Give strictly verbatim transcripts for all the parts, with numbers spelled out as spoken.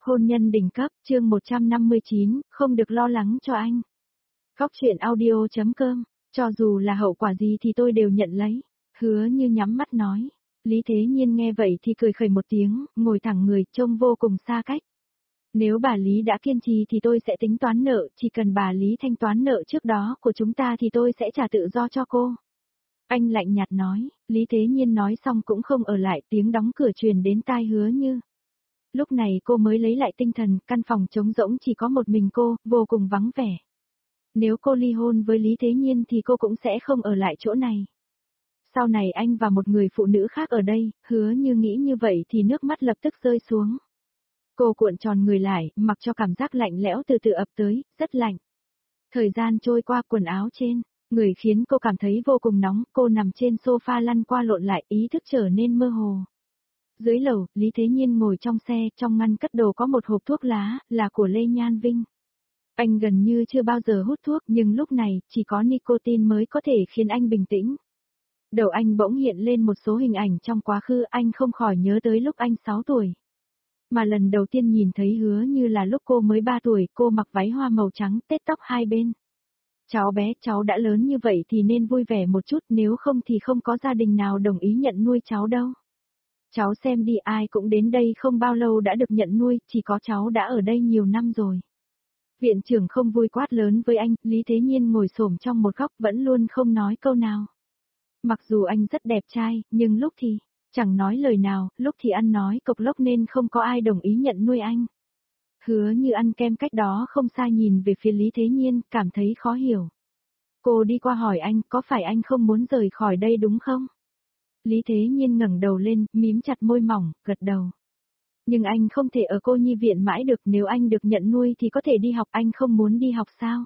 Hôn nhân đỉnh cấp, chương một trăm năm mươi chín, không được lo lắng cho anh. Góc truyện audio chấm com, cho dù là hậu quả gì thì tôi đều nhận lấy. Hứa Như nhắm mắt nói. Lý Thế Nhiên nghe vậy thì cười khẩy một tiếng, ngồi thẳng người, trông vô cùng xa cách. Nếu bà Lý đã kiên trì thì tôi sẽ tính toán nợ, chỉ cần bà Lý thanh toán nợ trước đó của chúng ta thì tôi sẽ trả tự do cho cô. Anh lạnh nhạt nói. Lý Thế Nhiên nói xong cũng không ở lại, tiếng đóng cửa truyền đến tai Hứa Như. Lúc này cô mới lấy lại tinh thần, căn phòng trống rỗng chỉ có một mình cô, vô cùng vắng vẻ. Nếu cô ly hôn với Lý Thế Nhiên thì cô cũng sẽ không ở lại chỗ này. Sau này anh và một người phụ nữ khác ở đây, Hứa Như nghĩ như vậy thì nước mắt lập tức rơi xuống. Cô cuộn tròn người lại, mặc cho cảm giác lạnh lẽo từ từ ập tới, rất lạnh. Thời gian trôi qua, quần áo trên người khiến cô cảm thấy vô cùng nóng, cô nằm trên sofa lăn qua lộn lại, ý thức trở nên mơ hồ. Dưới lầu, Lý Thế Nhiên ngồi trong xe, trong ngăn cất đồ có một hộp thuốc lá, là của Lê Nhan Vinh. Anh gần như chưa bao giờ hút thuốc, nhưng lúc này, chỉ có nicotine mới có thể khiến anh bình tĩnh. Đầu anh bỗng hiện lên một số hình ảnh trong quá khứ, anh không khỏi nhớ tới lúc anh sáu tuổi. Mà lần đầu tiên nhìn thấy Hứa Như là lúc cô mới ba tuổi, cô mặc váy hoa màu trắng, tết tóc hai bên. Cháu bé, cháu đã lớn như vậy thì nên vui vẻ một chút, nếu không thì không có gia đình nào đồng ý nhận nuôi cháu đâu. Cháu xem đi, ai cũng đến đây không bao lâu đã được nhận nuôi, chỉ có cháu đã ở đây nhiều năm rồi. Viện trưởng không vui quát lớn với anh, Lý Thế Nhiên ngồi xổm trong một góc vẫn luôn không nói câu nào. Mặc dù anh rất đẹp trai, nhưng lúc thì chẳng nói lời nào, lúc thì ăn nói cộc lốc nên không có ai đồng ý nhận nuôi anh. Hứa Như ăn kem cách đó không xa nhìn về phía Lý Thế Nhiên, cảm thấy khó hiểu. Cô đi qua hỏi anh, có phải anh không muốn rời khỏi đây đúng không? Lý Thế Nhiên ngẩng đầu lên, mím chặt môi mỏng, gật đầu. Nhưng anh không thể ở cô nhi viện mãi được, nếu anh được nhận nuôi thì có thể đi học, anh không muốn đi học sao?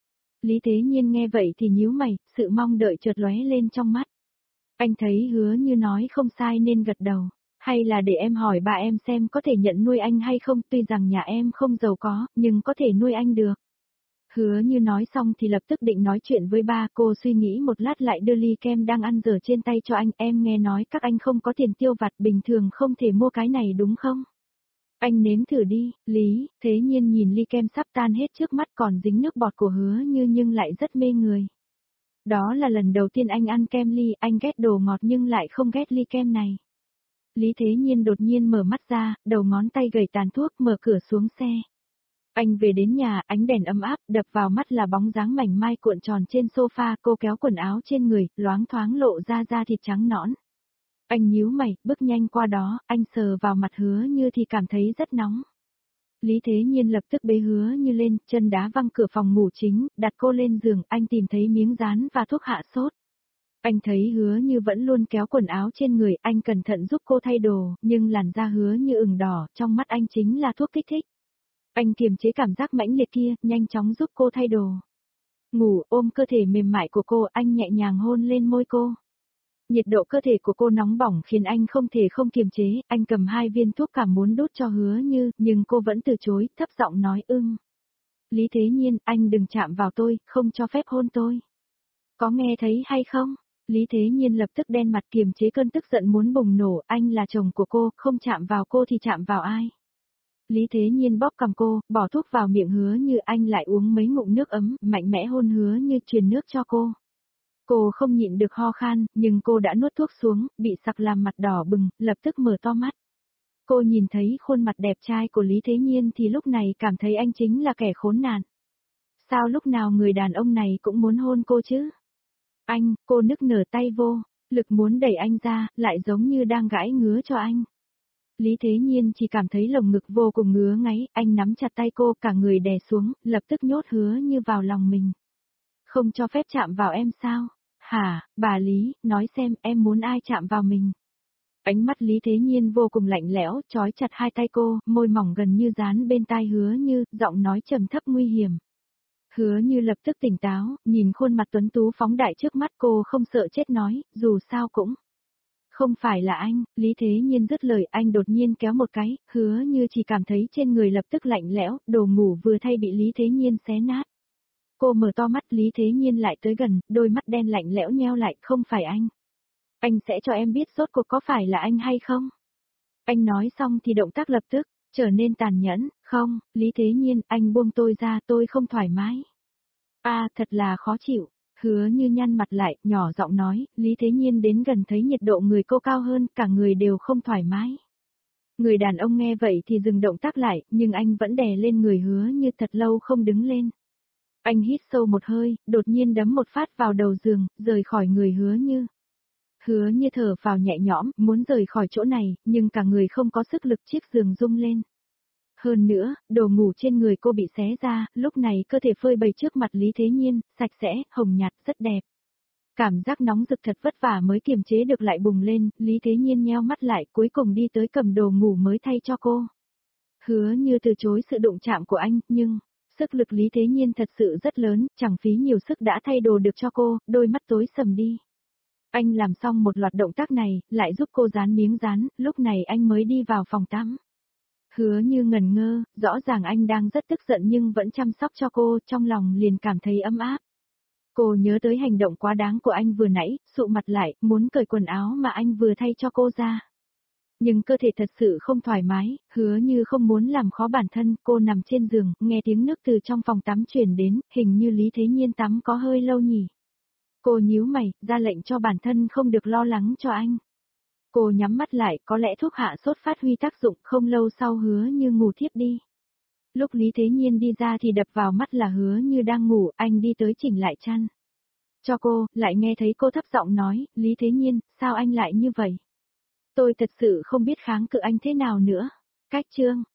Lý Thế Nhiên nghe vậy thì nhíu mày, sự mong đợi chợt lóe lên trong mắt. Anh thấy Hứa Như nói không sai nên gật đầu. Hay là để em hỏi bà em xem có thể nhận nuôi anh hay không, tuy rằng nhà em không giàu có, nhưng có thể nuôi anh được. Hứa Như nói xong thì lập tức định nói chuyện với ba, cô suy nghĩ một lát lại đưa ly kem đang ăn dở trên tay cho anh, em nghe nói các anh không có tiền tiêu vặt, bình thường không thể mua cái này đúng không? Anh nếm thử đi. Lý Thế Nhiên nhìn ly kem sắp tan hết trước mắt còn dính nước bọt của Hứa Như nhưng lại rất mê người. Đó là lần đầu tiên anh ăn kem ly, anh ghét đồ ngọt nhưng lại không ghét ly kem này. Lý Thế Nhiên đột nhiên mở mắt ra, đầu ngón tay gầy tàn thuốc, mở cửa xuống xe. Anh về đến nhà, ánh đèn ấm áp, đập vào mắt là bóng dáng mảnh mai cuộn tròn trên sofa, cô kéo quần áo trên người, loáng thoáng lộ ra da thịt trắng nõn. Anh nhíu mày, bước nhanh qua đó, anh sờ vào mặt Hứa Như thì cảm thấy rất nóng. Lý Thế Nhiên lập tức bế Hứa Như lên, chân đá văng cửa phòng ngủ chính, đặt cô lên giường, anh tìm thấy miếng dán và thuốc hạ sốt. Anh thấy Hứa Như vẫn luôn kéo quần áo trên người, anh cẩn thận giúp cô thay đồ, nhưng làn da Hứa Như ửng đỏ, trong mắt anh chính là thuốc kích thích. Anh kiềm chế cảm giác mãnh liệt kia, nhanh chóng giúp cô thay đồ. Ngủ, ôm cơ thể mềm mại của cô, anh nhẹ nhàng hôn lên môi cô. Nhiệt độ cơ thể của cô nóng bỏng khiến anh không thể không kiềm chế, anh cầm hai viên thuốc cảm muốn đút cho Hứa Như, nhưng cô vẫn từ chối, thấp giọng nói ưng. Lý Thế Nhiên, anh đừng chạm vào tôi, không cho phép hôn tôi. Có nghe thấy hay không? Lý Thế Nhiên lập tức đen mặt kiềm chế cơn tức giận muốn bùng nổ, anh là chồng của cô, không chạm vào cô thì chạm vào ai? Lý Thế Nhiên bóp cằm cô, bỏ thuốc vào miệng Hứa Như, anh lại uống mấy ngụm nước ấm, mạnh mẽ hôn Hứa Như, truyền nước cho cô. Cô không nhịn được ho khan, nhưng cô đã nuốt thuốc xuống, bị sặc làm mặt đỏ bừng, lập tức mở to mắt. Cô nhìn thấy khuôn mặt đẹp trai của Lý Thế Nhiên thì lúc này cảm thấy anh chính là kẻ khốn nạn. Sao lúc nào người đàn ông này cũng muốn hôn cô chứ? Anh, cô nức nở tay vô, lực muốn đẩy anh ra, lại giống như đang gãi ngứa cho anh. Lý Thế Nhiên chỉ cảm thấy lồng ngực vô cùng ngứa ngáy, anh nắm chặt tay cô, cả người đè xuống, lập tức nhốt Hứa Như vào lòng mình. Không cho phép chạm vào em sao? Hả, bà Lý, nói xem em muốn ai chạm vào mình? Ánh mắt Lý Thế Nhiên vô cùng lạnh lẽo, trói chặt hai tay cô, môi mỏng gần như dán bên tai Hứa Như, giọng nói trầm thấp nguy hiểm. Hứa Như lập tức tỉnh táo, nhìn khuôn mặt tuấn tú phóng đại trước mắt cô không sợ chết nói, dù sao cũng. Không phải là anh, Lý Thế Nhiên dứt lời, anh đột nhiên kéo một cái, Hứa Như chỉ cảm thấy trên người lập tức lạnh lẽo, đồ ngủ vừa thay bị Lý Thế Nhiên xé nát. Cô mở to mắt, Lý Thế Nhiên lại tới gần, đôi mắt đen lạnh lẽo nheo lại, không phải anh. Anh sẽ cho em biết rốt cuộc có phải là anh hay không? Anh nói xong thì động tác lập tức trở nên tàn nhẫn, Không, Lý Thế Nhiên, anh buông tôi ra, tôi không thoải mái. À, thật là khó chịu. Hứa Như nhăn mặt lại, nhỏ giọng nói, Lý Thế Nhiên đến gần thấy nhiệt độ người cô cao hơn, cả người đều không thoải mái. Người đàn ông nghe vậy thì dừng động tác lại, nhưng anh vẫn đè lên người Hứa Như thật lâu không đứng lên. Anh hít sâu một hơi, đột nhiên đấm một phát vào đầu giường, rời khỏi người Hứa Như. Hứa Như thở vào nhẹ nhõm, muốn rời khỏi chỗ này, nhưng cả người không có sức lực, chiếc giường rung lên. Hơn nữa, đồ ngủ trên người cô bị xé ra, lúc này cơ thể phơi bày trước mặt Lý Thế Nhiên, sạch sẽ, hồng nhạt, rất đẹp. Cảm giác nóng rực thật vất vả mới kiềm chế được lại bùng lên, Lý Thế Nhiên nheo mắt lại, cuối cùng đi tới cầm đồ ngủ mới thay cho cô. Hứa Như từ chối sự đụng chạm của anh, nhưng sức lực Lý Thế Nhiên thật sự rất lớn, chẳng phí nhiều sức đã thay đồ được cho cô, đôi mắt tối sầm đi. Anh làm xong một loạt động tác này, lại giúp cô dán miếng dán, lúc này anh mới đi vào phòng tắm. Hứa Như ngần ngơ, rõ ràng anh đang rất tức giận nhưng vẫn chăm sóc cho cô, trong lòng liền cảm thấy ấm áp. Cô nhớ tới hành động quá đáng của anh vừa nãy, sụ mặt lại, muốn cởi quần áo mà anh vừa thay cho cô ra. Nhưng cơ thể thật sự không thoải mái, Hứa Như không muốn làm khó bản thân, cô nằm trên giường, nghe tiếng nước từ trong phòng tắm truyền đến, hình như Lý Thế Nhiên tắm có hơi lâu nhỉ. Cô nhíu mày, ra lệnh cho bản thân không được lo lắng cho anh. Cô nhắm mắt lại, có lẽ thuốc hạ sốt phát huy tác dụng, không lâu sau Hứa Như ngủ thiếp đi. Lúc Lý Thế Nhiên đi ra thì đập vào mắt là Hứa Như đang ngủ, anh đi tới chỉnh lại chăn cho cô, lại nghe thấy cô thấp giọng nói, Lý Thế Nhiên, sao anh lại như vậy? Tôi thật sự không biết kháng cự anh thế nào nữa. Cách chương